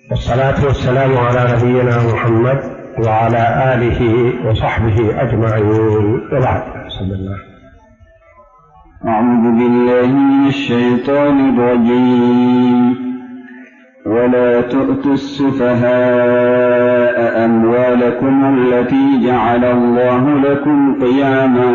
والصلاة والسلام على نبينا محمد وعلى آله وصحبه أجمعين، وبعد. بسم الله. أعوذ بالله من الشيطان الرجيم. ولا تؤتوا السفهاء أموالكم التي جعل الله لكم قياما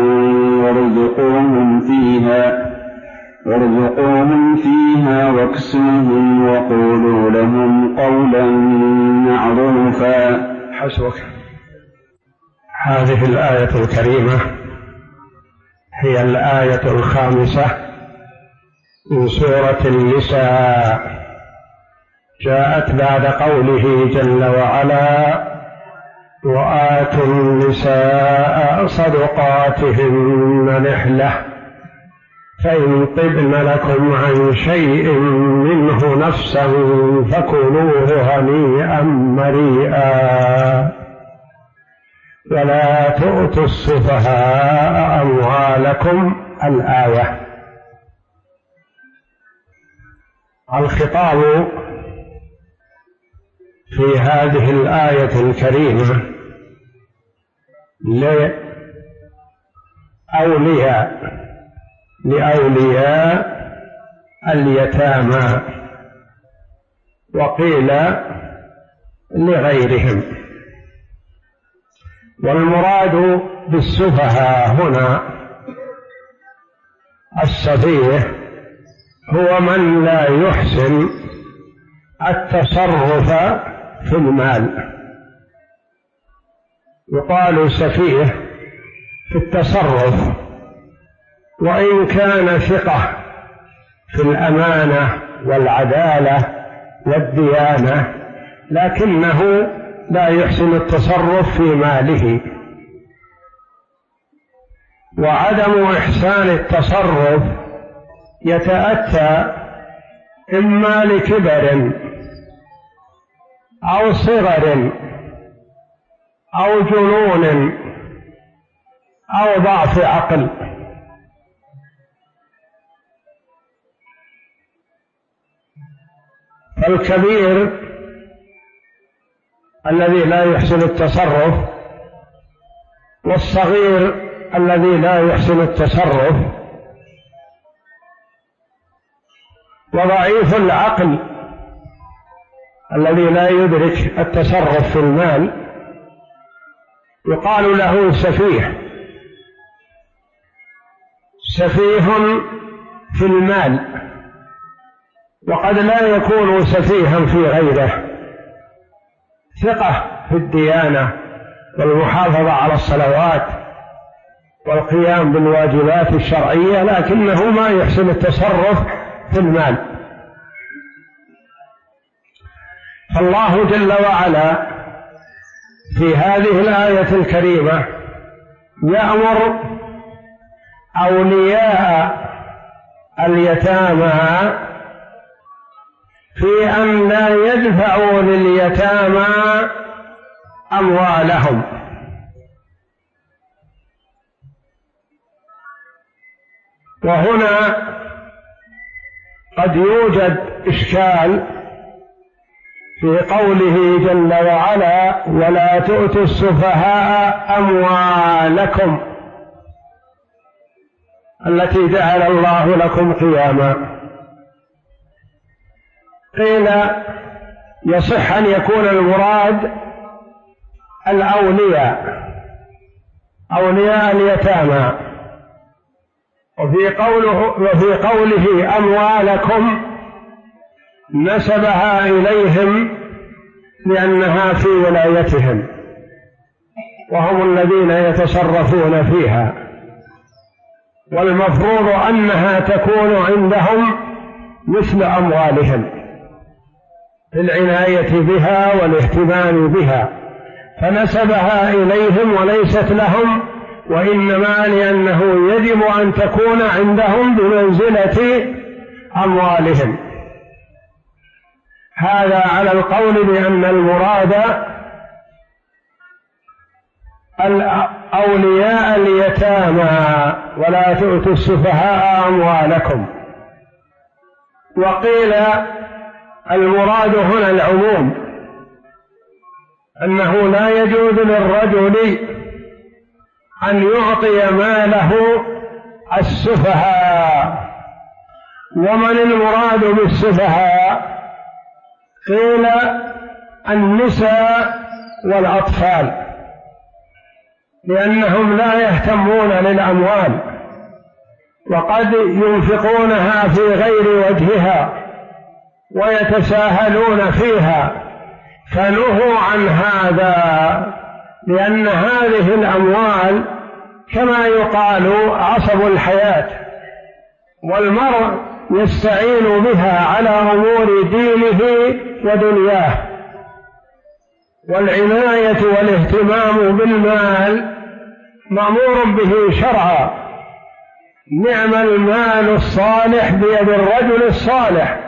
وارزقوهم فيها واكسوهم وقولوا لهم قولا معروفا. حسبك. هذه الآية الكريمة هي الآية الخامسة من سورة النساء، جاءت بعد قوله جل وعلا: وآتوا النساء صدقاتهن نحلة فإن طبن لكم عن شيء منه نفسا فكلوه هنيئا مريئا ولا تؤتوا السفهاء أموالكم. الآية. الخطاب في هذه الآية الكريمة لأولياء اليتامى، وقيل لغيرهم. والمراد بالسفهاء هنا السفيه هو من لا يحسن التصرف في المال، يقال سفيه في التصرف، وإن كان ثقة في الأمانة والعدالة والديانة، لكنه لا يحسن التصرف في ماله. وعدم إحسان التصرف يتأتى إما لكبر أو صغر أو جنون أو ضعف عقل. فالكبير الذي لا يحسن التصرف، والصغير الذي لا يحسن التصرف، وضعيف العقل الذي لا يدرك التصرف في المال، يقال له سفيه. سفيه في المال، وقد لا يكون سفيها في غيره، ثقة في الديانة والمحافظة على الصلوات والقيام بالواجبات الشرعية، لكنه ما يحسن التصرف في المال. فالله جل وعلا في هذه الآية الكريمة يأمر أولياء اليتامى في أن لا يدفعوا لليتامى أموالهم، وهنا قد يوجد إشكال في قوله جل وعلا: ولا تؤتوا السفهاء أموالكم التي جعل الله لكم قياما. قيل يصح أن يكون المراد أولياء اليتامى، وفي قوله أموالكم نسبها إليهم لأنها في ولايتهم، وهم الذين يتصرفون فيها، والمفروض أنها تكون عندهم مثل أموالهم في العناية بها والاهتمام بها، فنسبها إليهم وليست لهم، وإنما لأنه يجب أن تكون عندهم بمنزلة أموالهم. هذا على القول بأن المراد أولياء اليتامى ولا تؤتوا السفهاء أموالكم. وقيل المراد هنا العموم، أنه لا يجوز للرجل أن يعطي ماله السفهاء. ومن المراد بالسفهاء؟ قيل النساء والأطفال، لأنهم لا يهتمون للأموال وقد ينفقونها في غير وجهها ويتساهلون فيها، فنهوا عن هذا، لأن هذه الأموال كما يقال عصب الحياة، والمرء يستعين بها على أمور دينه ودنياه. والعناية والاهتمام بالمال مأمور به شرعا. نعم المال الصالح بيد الرجل الصالح.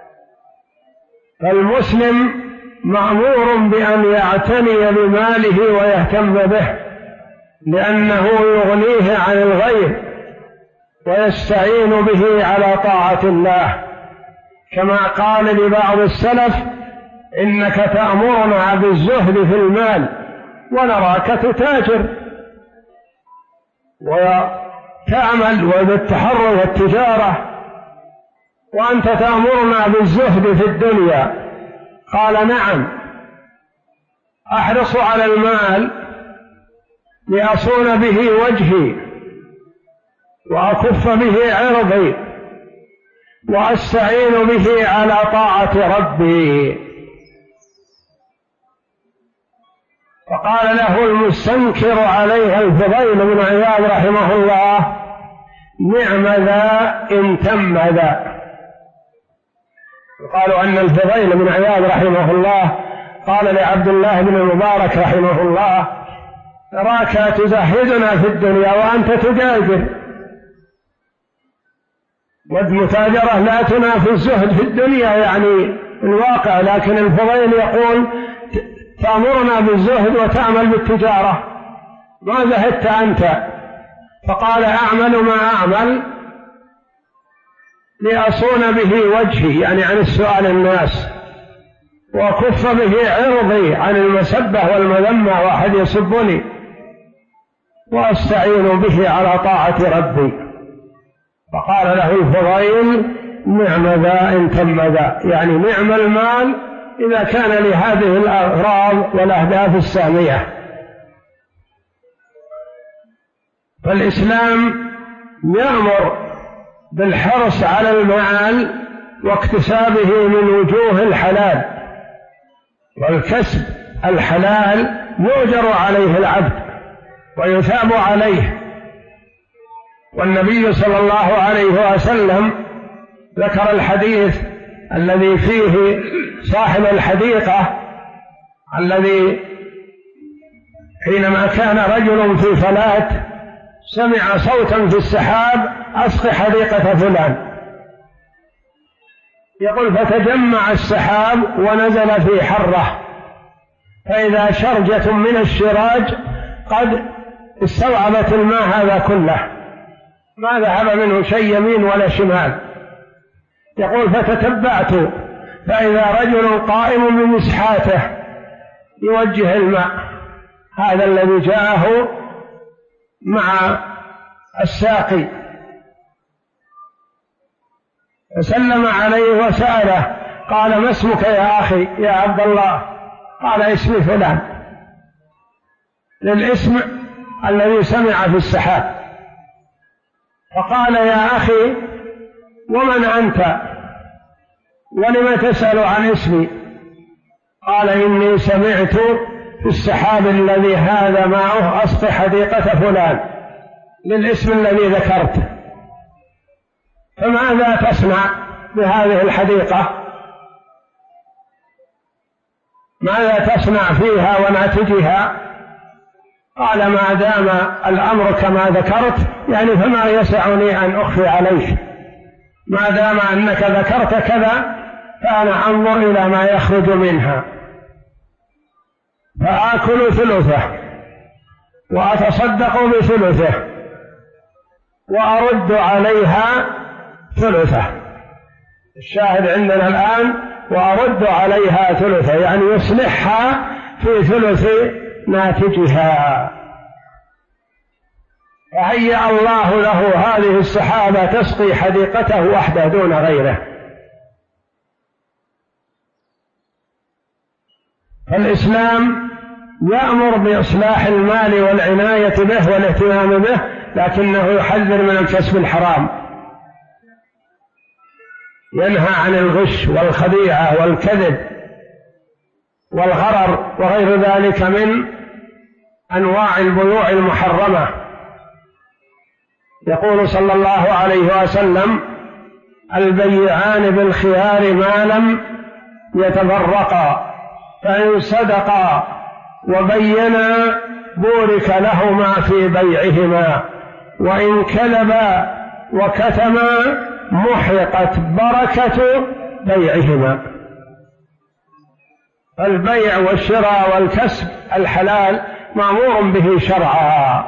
فالمسلم مأمور بأن يعتني بماله ويهتم به، لأنه يغنيه عن الغير ويستعين به على طاعة الله، كما قال لبعض السلف: إنك تأمرنا بالزهد في المال ونراك تتاجر وتعمل وبالتحرر والتجارة، وأنت تأمرنا بالزهد في الدنيا. قال: نعم، أحرص على المال لأصون به وجهي وأكف به عرضي وأستعين به على طاعة ربي. فقال له المستنكر عليها الفضيل بن عياض رحمه الله: نعم ذا إن تم ذا. قالوا أن الفضيل بن عياض رحمه الله قال لعبد الله بن المبارك رحمه الله: نراك تزهدنا في الدنيا وأنت تتاجر، والمتاجرة لا تنافي الزهد في الدنيا يعني الواقع، لكن الفضيل يقول: تأمرنا بالزهد وتعمل بالتجارة، ما زهدت أنت. فقال: أعمل ما أعمل لأصون به وجهي، يعني عن السؤال الناس، وأكف به عرضي عن المسبة والمذمة وأحد يسبني، وأستعين به على طاعة ربي. فقال له الفضيل: نعم ذا إن تم ذا، يعني نعم المال إذا كان لهذه الأغراض والأهداف السامية. فالإسلام يأمر بالحرص على المال واكتسابه من وجوه الحلال، والكسب الحلال يؤجر عليه العبد ويثاب عليه. والنبي صلى الله عليه وسلم ذكر الحديث الذي فيه صاحب الحديقة الذي حينما كان رجل في فلاة سمع صوتا في السحاب: أسق حديقة فلان. يقول: فتجمع السحاب ونزل في حرة، فإذا شرجة من الشراج قد استوعبت الماء هذا كله، ما ذهب منه شيء يمين ولا شمال. يقول: فتتبعت فإذا رجل قائم بمسحاته يوجه الماء، هذا الذي جاءه مع الساقي، فسلم عليه وسأله، قال: ما اسمك يا أخي يا عبد الله؟ قال: اسمي فلان، للاسم الذي سمع في السحاب. فقال: يا أخي ومن أنت ولم تسأل عن اسمي؟ قال: إني سمعت في السحاب الذي هذا ماؤه أسق حديقة فلان، للاسم الذي ذكرته، فماذا تصنع بهذه الحديقة؟ ماذا تصنع فيها وناتجها؟ قال: ما دام الأمر كما ذكرت يعني فما يسعني أن أخفي عليك، ما دام أنك ذكرت كذا فأنا أنظر إلى ما يخرج منها، فآكل ثلثه وأتصدق بثلثه وأرد عليها ثلثه. الشاهد عندنا الآن وأرد عليها ثلثا، يعني يصلحها في ثلث ناتجها. فهيأ الله له هذه السحابة تسقي حديقته وحده دون غيره. فالإسلام يأمر بإصلاح المال والعناية به والاهتمام به، لكنه يحذر من الكسب الحرام، ينهى عن الغش والخديعة والكذب والغرر وغير ذلك من أنواع البيوع المحرمة. يقول صلى الله عليه وسلم: البيعان بالخيار ما لم يتفرقا، فإن صدقا وبينا بورك لهما في بيعهما، وإن كذبا وكتما محقت بركة بيعهما. البيع والشراء والكسب الحلال مأمور به شرعا،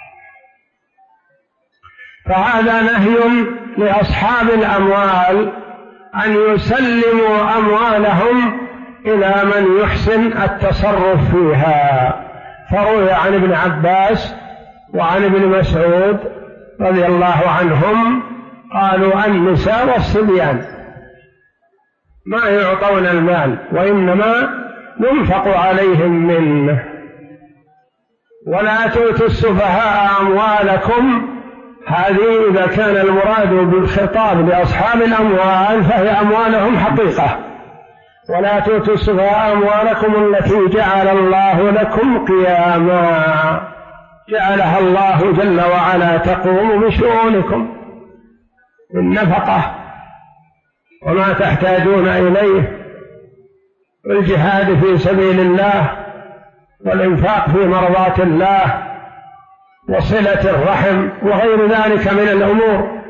فهذا نهي لأصحاب الأموال أن يسلموا أموالهم إلى من يحسن التصرف فيها. فروي عن ابن عباس وعن ابن مسعود رضي الله عنهم قالوا: النساء والصبيان ما يعطون المال وإنما ينفق عليهم منه. ولا تؤتوا السفهاء أموالكم، هذه إذا كان المراد بالخطاب لأصحاب الأموال فهي أموالهم حقيقة. ولا تؤتوا السفهاء أموالكم التي جعل الله لكم قياما، جعلها الله جل وعلا تقوم بشؤونكم بالنفقة وما تحتاجون إليه، والجهاد في سبيل الله، والإنفاق في مرضاة الله، وصلة الرحم، وغير ذلك من الأمور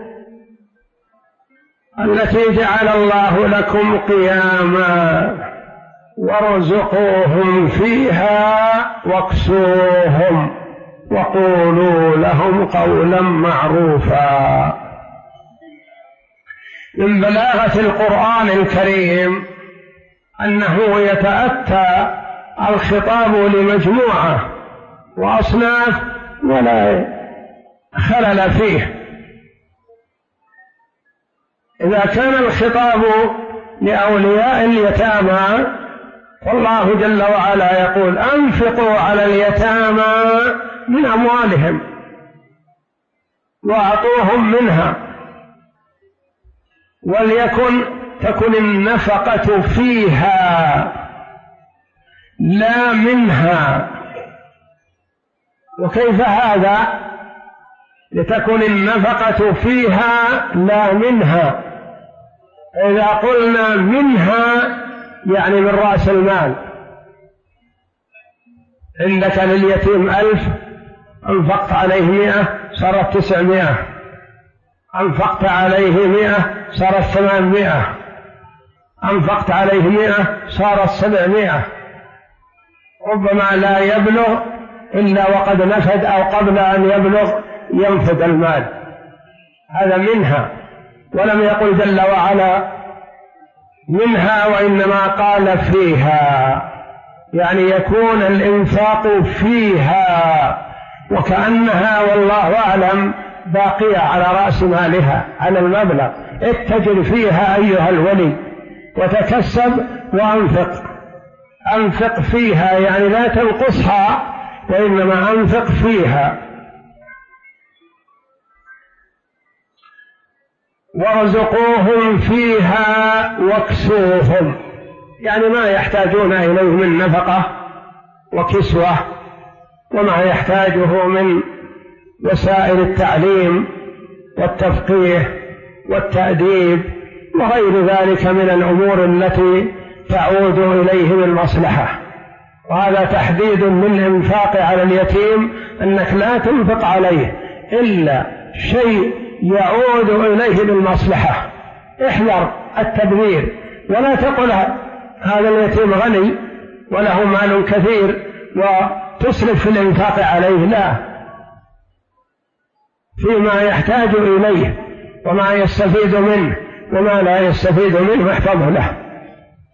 التي جعل الله لكم قياما. وارزقوهم فيها واكسوهم وقولوا لهم قولا معروفا. من بلاغة القرآن الكريم أنه يتأتى الخطاب لمجموعة وأصناف ولا خلل فيه. إذا كان الخطاب لأولياء اليتامى فالله جل وعلا يقول: أنفقوا على اليتامى من أموالهم وأعطوهم منها، تكن النفقة فيها لا منها. وكيف هذا؟ لتكن النفقة فيها لا منها. إذا قلنا منها يعني من رأس المال. عندك لليتيم 1000، أنفقت عليه 100 صارت 900، أنفقت عليه 100 صارت 800، أنفقت عليه 100 صارت 700. ربما لا يبلغ إلا وقد نفد، أو قبل أن يبلغ ينفد المال. هذا منها، ولم يقل جل وعلا منها، وإنما قال فيها، يعني يكون الإنفاق فيها وكأنها والله أعلم باقية على رأس مالها، على المبلغ. اتجر فيها أيها الولي وتكسب وأنفق. أنفق فيها يعني لا تنقصها، وإنما أنفق فيها. وارزقوهم فيها واكسوهم، يعني ما يحتاجون إليه من نفقة وكسوة، وما يحتاجه من وسائل التعليم والتفقيه والتأديب وغير ذلك من الأمور التي تعود إليه بالمصلحة. وهذا تحديد للإنفاق على اليتيم، أنك لا تنفق عليه إلا شيء يعود إليه بالمصلحة. احذر التبذير، ولا تقل هذا اليتيم غني وله مال كثير وتسرف في الإنفاق عليه، لا، فيما يحتاج إليه وما يستفيد منه وما لا يستفيد منه احفظه له.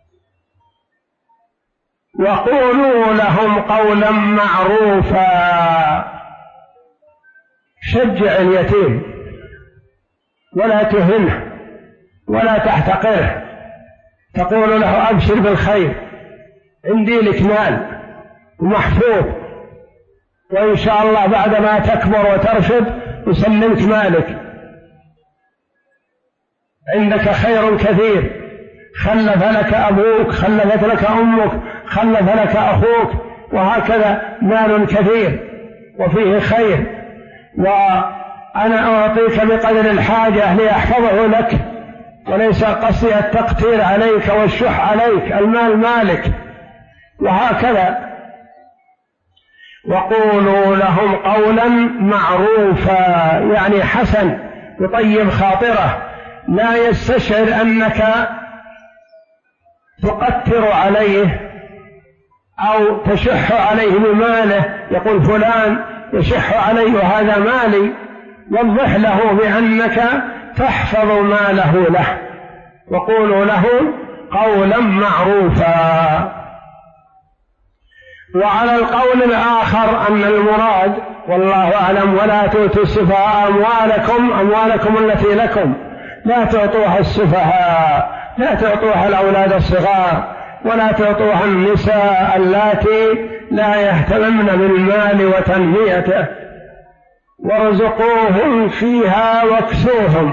وقولوا لهم قولا معروفا. شجع اليتيم ولا تهنه ولا تحتقره، تقول له أبشر بالخير، عندي لك مال ومحفوظ، وإن شاء الله بعد ما تكبر وترشد يسلمك مالك، عندك خير كثير، خلف لك أبوك، خلفت لك أمك، خلف لك أخوك، وهكذا مال كثير وفيه خير، وأنا أعطيك بقدر الحاجة لأحفظه لك، وليس قصدي التقتير عليك والشح عليك، المال مالك، وهكذا. وقولوا لهم قولا معروفا، يعني حسن، يطيب خاطره، لا يستشعر أنك تقتر عليه أو تشح عليه بماله، يقول فلان يشح علي وهذا مالي، وضح له بأنك تحفظ ماله له. وقولوا له قولا معروفا. وعلى القول الآخر أن المراد والله أعلم ولا تؤتوا السفهاء أموالكم التي لكم، لا تعطوها السفهاء، لا تعطوها الأولاد الصغار، ولا تعطوها النساء اللاتي لا يهتممن بالمال وتنميته، وارزقوهم فيها واكسوهم،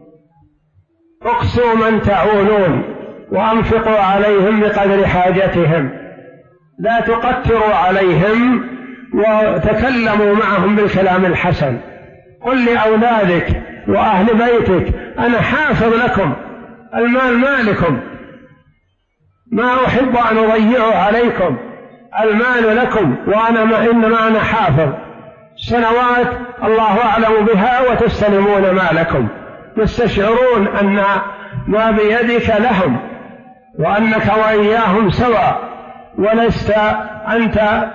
اكسوا من تعولون وأنفقوا عليهم بقدر حاجتهم، لا تقتروا عليهم وتكلموا معهم بالكلام الحسن. قل لأولادك وأهل بيتك أنا حافظ لكم، المال مالكم، ما أحب أن أضيعه عليكم، المال لكم، إنما أنا حافظ، سنوات الله أعلم بها وتستلمون مالكم، يستشعرون أن ما بيدك لهم وأنك وإياهم سواء، ولست أنت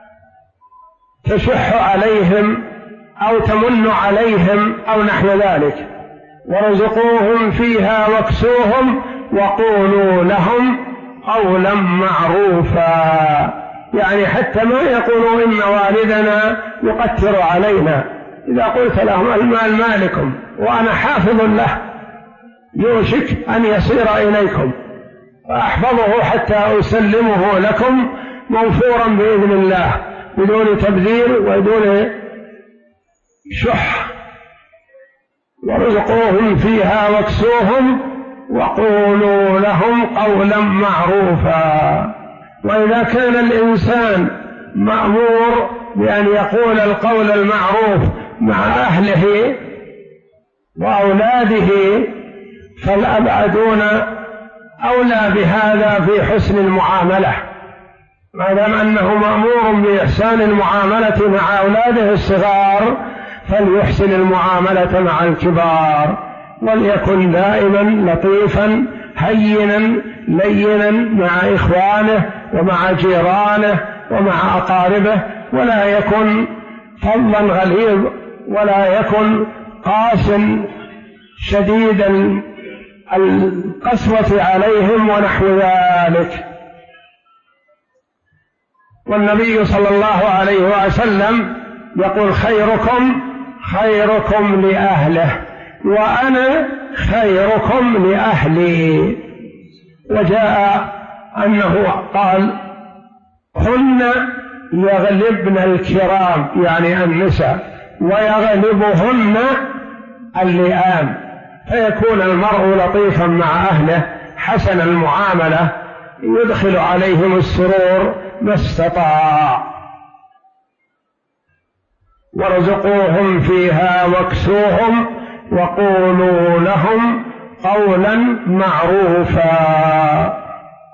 تشح عليهم أو تمن عليهم أو نحو ذلك. وارزقوهم فيها واكسوهم وقولوا لهم قولا معروفا، يعني حتى ما يقولوا إن والدنا يقتر علينا، إذا قلت لهم المال مالكم وأنا حافظ له، يوشك أن يصير إليكم، فأحفظه حتى أسلمه لكم موفورا بإذن الله بدون تبذير وبدون شح. وارزقوهم فيها واكسوهم وقولوا لهم قولا معروفا. وإذا كان الإنسان مأمور بأن يقول القول المعروف مع أهله وأولاده، فالأبعدون أولى بهذا في حسن المعاملة، ما دام أنه مأمور بإحسان المعاملة مع أولاده الصغار فليحسن المعاملة مع الكبار، وليكن دائما لطيفا هينا لينا مع إخوانه ومع جيرانه ومع أقاربه، ولا يكن فظا غليظ، ولا يكن قاس شديد القسوة عليهم ونحو ذلك. والنبي صلى الله عليه وسلم يقول خيركم خيركم لأهله وأنا خيركم لأهلي. وجاء أنه قال هن يغلبن الكرام يعني النساء ويغلبهن اللئام، فيكون المرء لطيفا مع أهله حسن المعاملة يدخل عليهم السرور ما استطاع. وارزقوهم فيها واكسوهم وقولوا لهم قولا معروفا.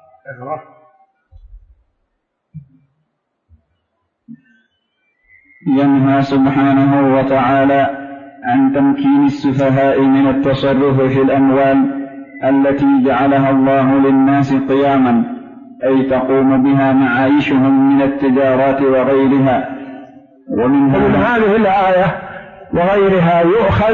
ينهى سبحانه وتعالى عن تمكين السفهاء من التصرف في الأموال التي جعلها الله للناس قياما، أي تقوم بها معايشهم من التجارات وغيرها. ومن هذه الآية وغيرها يؤخذ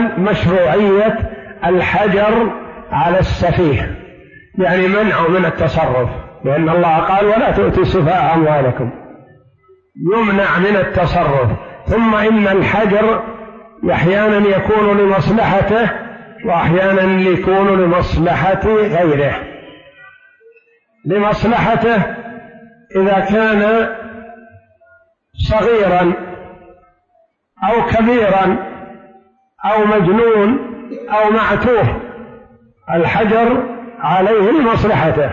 مشروعية الحجر على السفيه، يعني منعه من التصرف. لأن الله قال ولا تؤتوا السفهاء أموالكم، يمنع من التصرف. ثم إن الحجر أحيانا يكون لمصلحته وأحيانا يكون لمصلحة غيره. لمصلحته إذا كان صغيرا أو كبيرا أو مجنون أو معتوه الحجر عليه لمصلحته.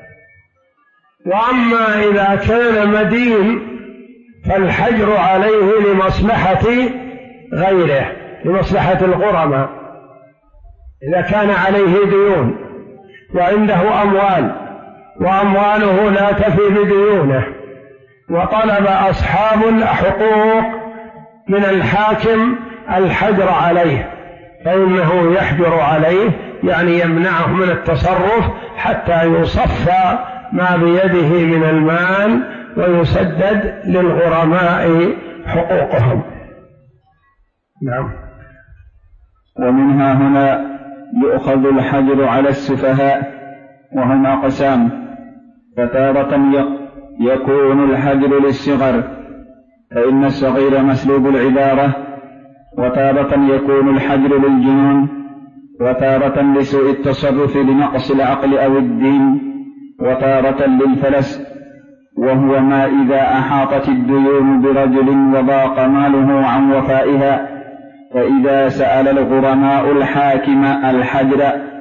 وأما إذا كان مدين فالحجر عليه لمصلحة غيره، لمصلحة الغرماء. إذا كان عليه ديون وعنده أموال وأمواله لا تفي بديونه وطلب أصحاب الحقوق من الحاكم الحجر عليه، فإنه يحجر عليه، يعني يمنعه من التصرف حتى يصفى ما بيده من المال ويسدد للغرماء حقوقهم. نعم. ومنها هنا يؤخذ الحجر على السفهاء، وهم أقسام، فتارة يكون الحجر للصغر فإن الصغير مسلوب العبارة، وتارة يكون الحجر للجنون، وتارة لسوء التصرف لنقص العقل أو الدين، وتارة للفلس، وهو ما إذا أحاطت الديون برجل وضاق ماله عن وفائها، فإذا سأل الغرماء الحاكم الحجر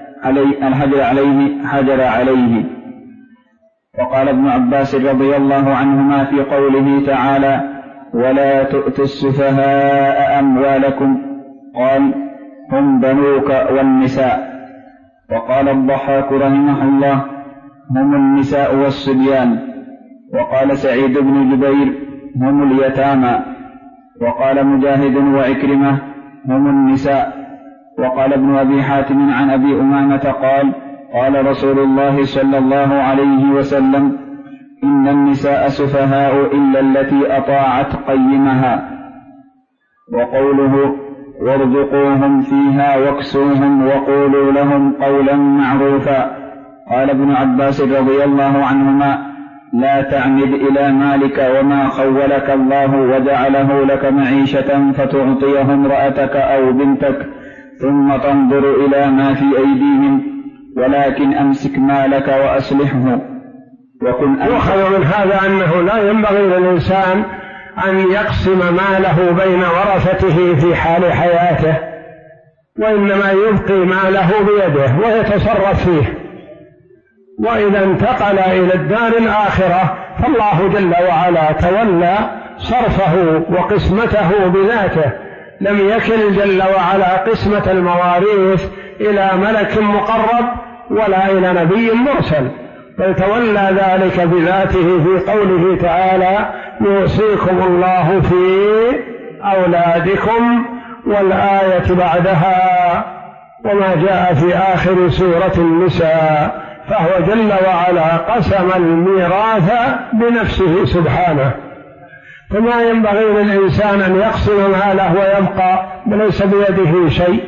عليه حجر عليه. وقال ابن عباس رضي الله عنهما في قوله تعالى ولا تؤتوا السفهاء أموالكم، قال هم بنوك والنساء. وقال الضحاك رحمه الله هم النساء والصبيان. وقال سعيد بن جبير هم اليتامى. وقال مجاهد وعكرمة هم النساء. وقال ابن أبي حاتم عن أبي أمامة قال قال رسول الله صلى الله عليه وسلم إن النساء سفهاء إلا التي أطاعت قيمها. وقوله وارزقوهم فيها واكسوهم وقولوا لهم قولا معروفا، قال ابن عباس رضي الله عنهما لا تعمد إلى مالك وما خولك الله وجعله لك معيشة فتعطيه امرأتك أو بنتك ثم تنظر إلى ما في أيديهم، ولكن أمسك مالك وأصلحه. يؤخذ من هذا أنه لا ينبغي للإنسان أن يقسم ماله بين ورثته في حال حياته، وإنما يبقي ماله بيده ويتصرف فيه، وإذا انتقل إلى الدار الآخرة فالله جل وعلا تولى صرفه وقسمته بذاته، لم يكل جل وعلا قسمة المواريث إلى ملك مقرب ولا إلى نبي مرسل، بل تولى ذلك بذاته في قوله تعالى يوصيكم الله في أولادكم، والآية بعدها وما جاء في آخر سورة النساء، فهو جل وعلا قسم الميراث بنفسه سبحانه، فما ينبغي للإنسان أن يقسم ماله ويبقى ليس بيده شيء.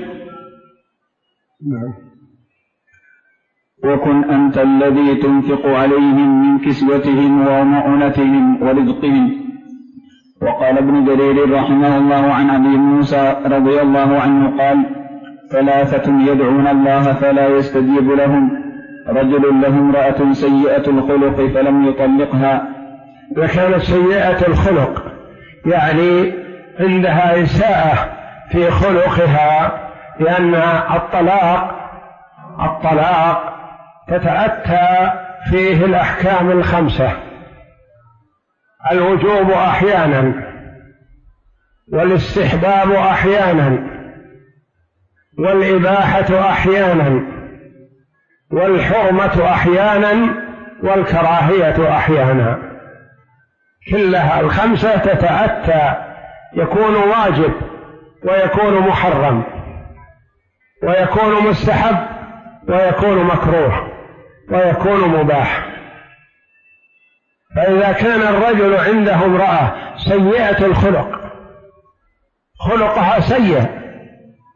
وكن أنت الذي تنفق عليهم من كسوتهم ومؤونتهم ورزقهم. وقال ابن جرير رحمه الله عن أبي موسى رضي الله عنه قال ثلاثة يدعون الله فلا يستجيب لهم، رجل له امرأة سيئة الخلق فلم يطلقها. وكانت سيئة الخلق يعني عندها إساءة في خلقها، لأن الطلاق تتأتى فيه الأحكام الخمسة: الوجوب أحيانا، والاستحباب أحيانا، والإباحة أحيانا، والحرمة أحيانا، والكراهية أحيانا. كلها الخمسة تتأتى، يكون واجب ويكون محرم ويكون مستحب ويكون مكروه ويكون مباح. فإذا كان الرجل عنده امرأة سيئة الخلق، خلقها سيء،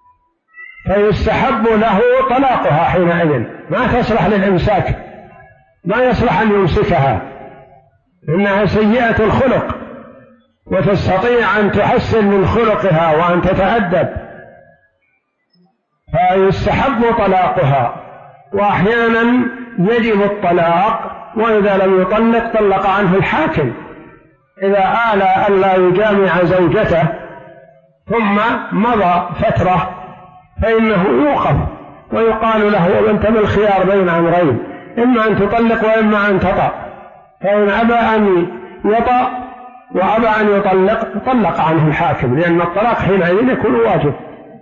فيستحب له طلاقها حينئذ، ما تصلح للإمساك، ما يصلح أن يمسكها، إنها سيئة الخلق، وتستطيع أن تحسن من خلقها وأن تتأدب، فيستحب طلاقها. وأحيانا يجب الطلاق، وإذا لم يطلق طلق عنه الحاكم إذا آل ألا يجامع زوجته ثم مضى فترة، فإنه يوقف ويقال له وأنت بالخيار بين أمرين، إما أن تطلق وإما أن تطأ، فإن أبى أن يطأ وأبى أن يطلق طلق عنه الحاكم، لأن الطلاق حينئذ يكون واجب.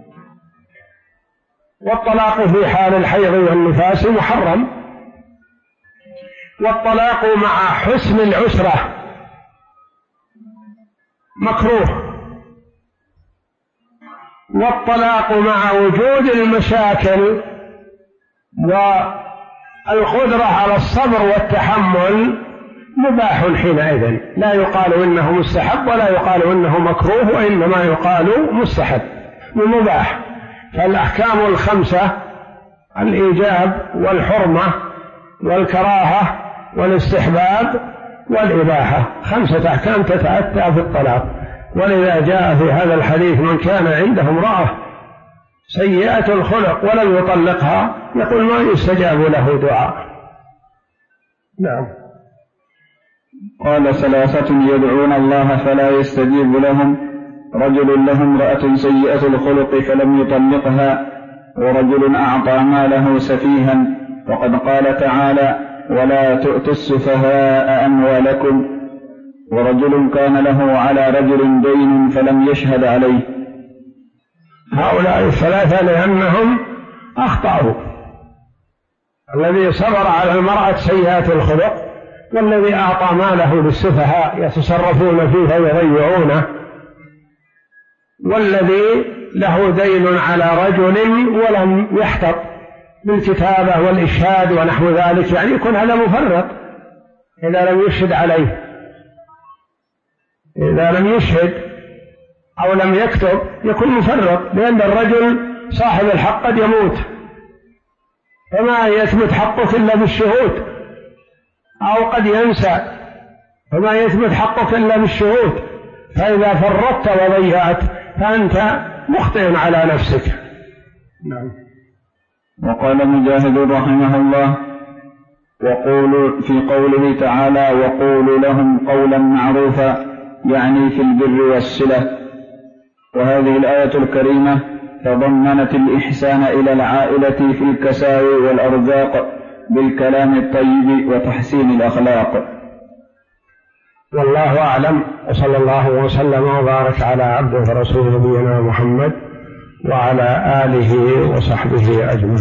والطلاق في حال الحيض والنفاس محرم، والطلاق مع حسن العشرة مكروه، والطلاق مع وجود المشاكل والقدرة على الصبر والتحمل مباح حينئذ، لا يقال إنه مستحب ولا يقال إنه مكروه، وإنما يقال مستحب ومباح. فالأحكام الخمسة الإيجاب والحرمة والكراهة والاستحباب والإباحة 5 أحكام تتأتى في الطلاق. ولذا جاء في هذا الحديث من كان عنده امرأة سيئة الخلق ولم يطلقها يقول ما يستجاب له دعاء. نعم. قال 3 يدعون الله فلا يستجيب لهم: رجل له امرأة سيئة الخلق فلم يطلقها، ورجل أعطى ماله سفيها، وقد قال تعالى: ولا تؤتوا السفهاء أموالكم، ورجل كان له على رجل دين فلم يشهد عليه. هؤلاء 3 لأنهم أخطأوا: الذي صبر على المرأة سيئة الخلق، والذي أعطى ماله للسفهاء يتصرفون فيه ويضيعونه، والذي له دين على رجل ولم يحتط بالكتابة والإشهاد ونحو ذلك، يعني يكون هذا مفرط إذا لم يشهد عليه، إذا لم يشهد أو لم يكتب يكون مفرط، لأن الرجل صاحب الحق قد يموت، فما يثبت حقك إلا بالشهود، أو قد ينسى فما يثبت حقك إلا بالشهود، فإذا فرطت وضيعت فأنت مخطئ على نفسك. نعم. وقال مجاهد رحمه الله: وقولوا في قوله تعالى: وقولوا لهم قولا معروفا، يعني في البر والصلة. وهذه الآية الكريمة تضمنت الإحسان إلى العائلة في الكساوي والأرزاق بالكلام الطيب وتحسين الأخلاق. والله أعلم، وصلى الله وسلم وبارك على عبده ورسوله نبينا محمد وعلى آله وصحبه أجمعين.